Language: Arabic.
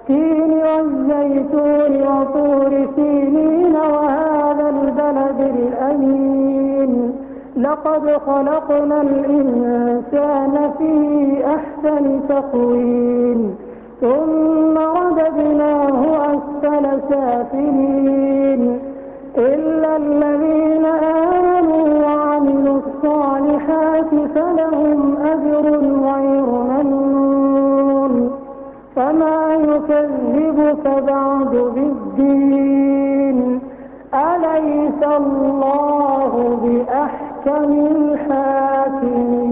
والتين والزيتون وطور سينين وهذا البلد الأمين لقد خلقنا الإنسان في أحسن تقويم ثم رددناه أسفل سافلين إلا الذين آمنوا وعملوا الصالحات فلهم أجر غير ممنون فما يكذبك بعد بالدين أليس الله بأحكم الحاكمين.